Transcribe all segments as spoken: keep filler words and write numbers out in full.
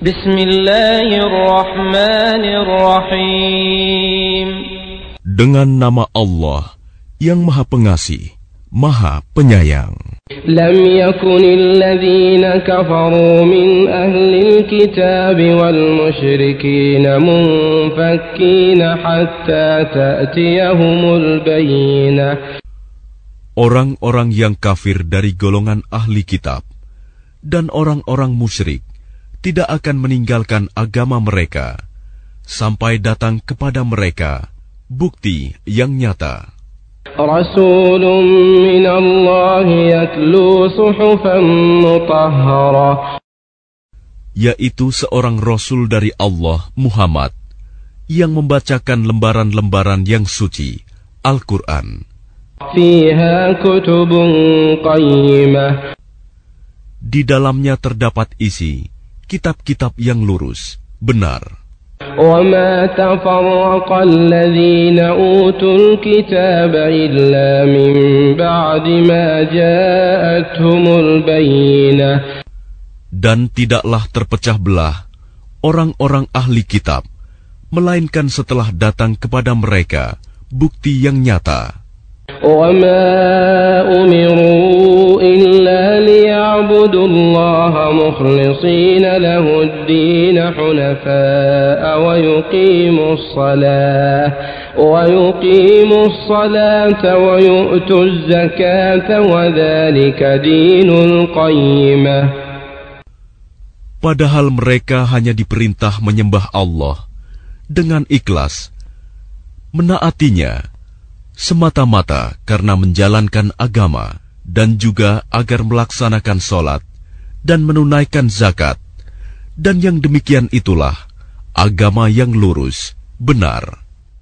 Bismillahirrahmanirrahim. Dengan nama Allah yang Maha Pengasih, Maha Penyayang. Lam yakunil ladzina kafaru min ahlil kitab wal musyrikin munfakkin hatta ta'tiyahumul bayyinah. Orang-orang yang kafir dari golongan ahli kitab dan orang-orang musyrik tidak akan meninggalkan agama mereka sampai datang kepada mereka bukti yang nyata. Rasulun minallahi yatlu suhufan mutahharah, yaitu seorang Rasul dari Allah, Muhammad, yang membacakan lembaran-lembaran yang suci, Al-Quran. Fiha kutubun qayyimah, di dalamnya terdapat isi kitab-kitab yang lurus, benar. وَمَا تَفَرَّقَ الَّذِينَ أُوتُوا الْكِتَابَ إِلَّا مِنْ بَعْدِ مَا جَاءَتْهُمُ الْبَيِّنَةُ. Dan tidaklah terpecah belah orang-orang ahli kitab, melainkan setelah datang kepada mereka bukti yang nyata. وَمَا أُمِرُوا إِلَّا لِيَعْبُدُوا اللَّهَ مُخْلِصِينَ لَهُ الدِّينَ حُنَفَاءَ وَيُقِيمُوا الصَّلَاةَ وَيُقِيمُوا الصَّلَاةَ وَيُؤْتُوا الزَّكَاةَ وَذَلِكَ دِينُ الْقَيِّمَةِ. Padahal mereka hanya diperintah menyembah Allah dengan ikhlas, menaatinya semata-mata karena menjalankan agama, dan juga agar melaksanakan sholat dan menunaikan zakat, dan yang demikian itulah agama yang lurus, benar.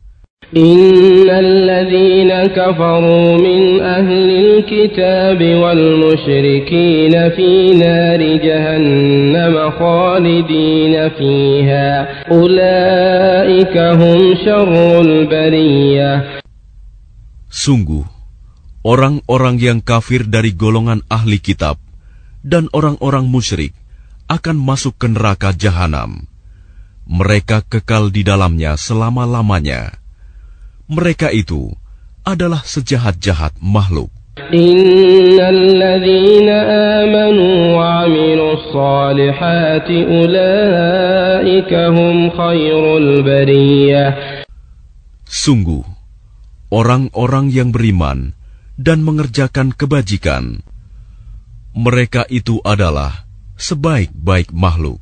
Innal ladzina kafaru min ahlil kitab wal musyrikin fi nari jahannam khalidin fiha ulaika hum syarrul bariyah. Sungguh, orang-orang yang kafir dari golongan ahli kitab dan orang-orang musyrik akan masuk ke neraka jahanam. Mereka kekal di dalamnya selama-lamanya. Mereka itu adalah sejahat-jahat makhluk. Innal ladzina amanu wa 'amilus salihati ulaika hum khairul bariyah. Sungguh, orang-orang yang beriman dan mengerjakan kebajikan, mereka itu adalah sebaik-baik makhluk.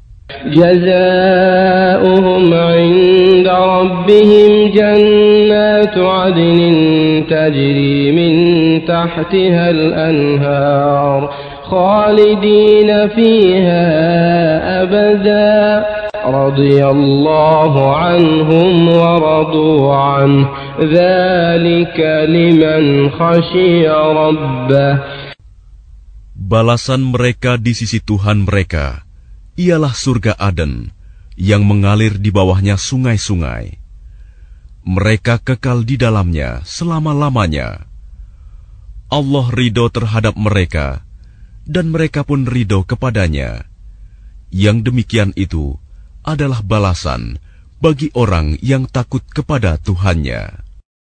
Jazaohum 'inda rabbihim jannatu 'adnin tajri min tahtiha al-anhar khalidina fiha abada radiyallahu anhum wa radu anhu dzalika liman khashiya rabbah. Balasan mereka di sisi Tuhan mereka ialah surga Aden yang mengalir di bawahnya sungai-sungai. Mereka kekal di dalamnya selama-lamanya. Allah ridho terhadap mereka, dan mereka pun ridho kepadanya. Yang demikian itu adalah balasan bagi orang yang takut kepada Tuhannya.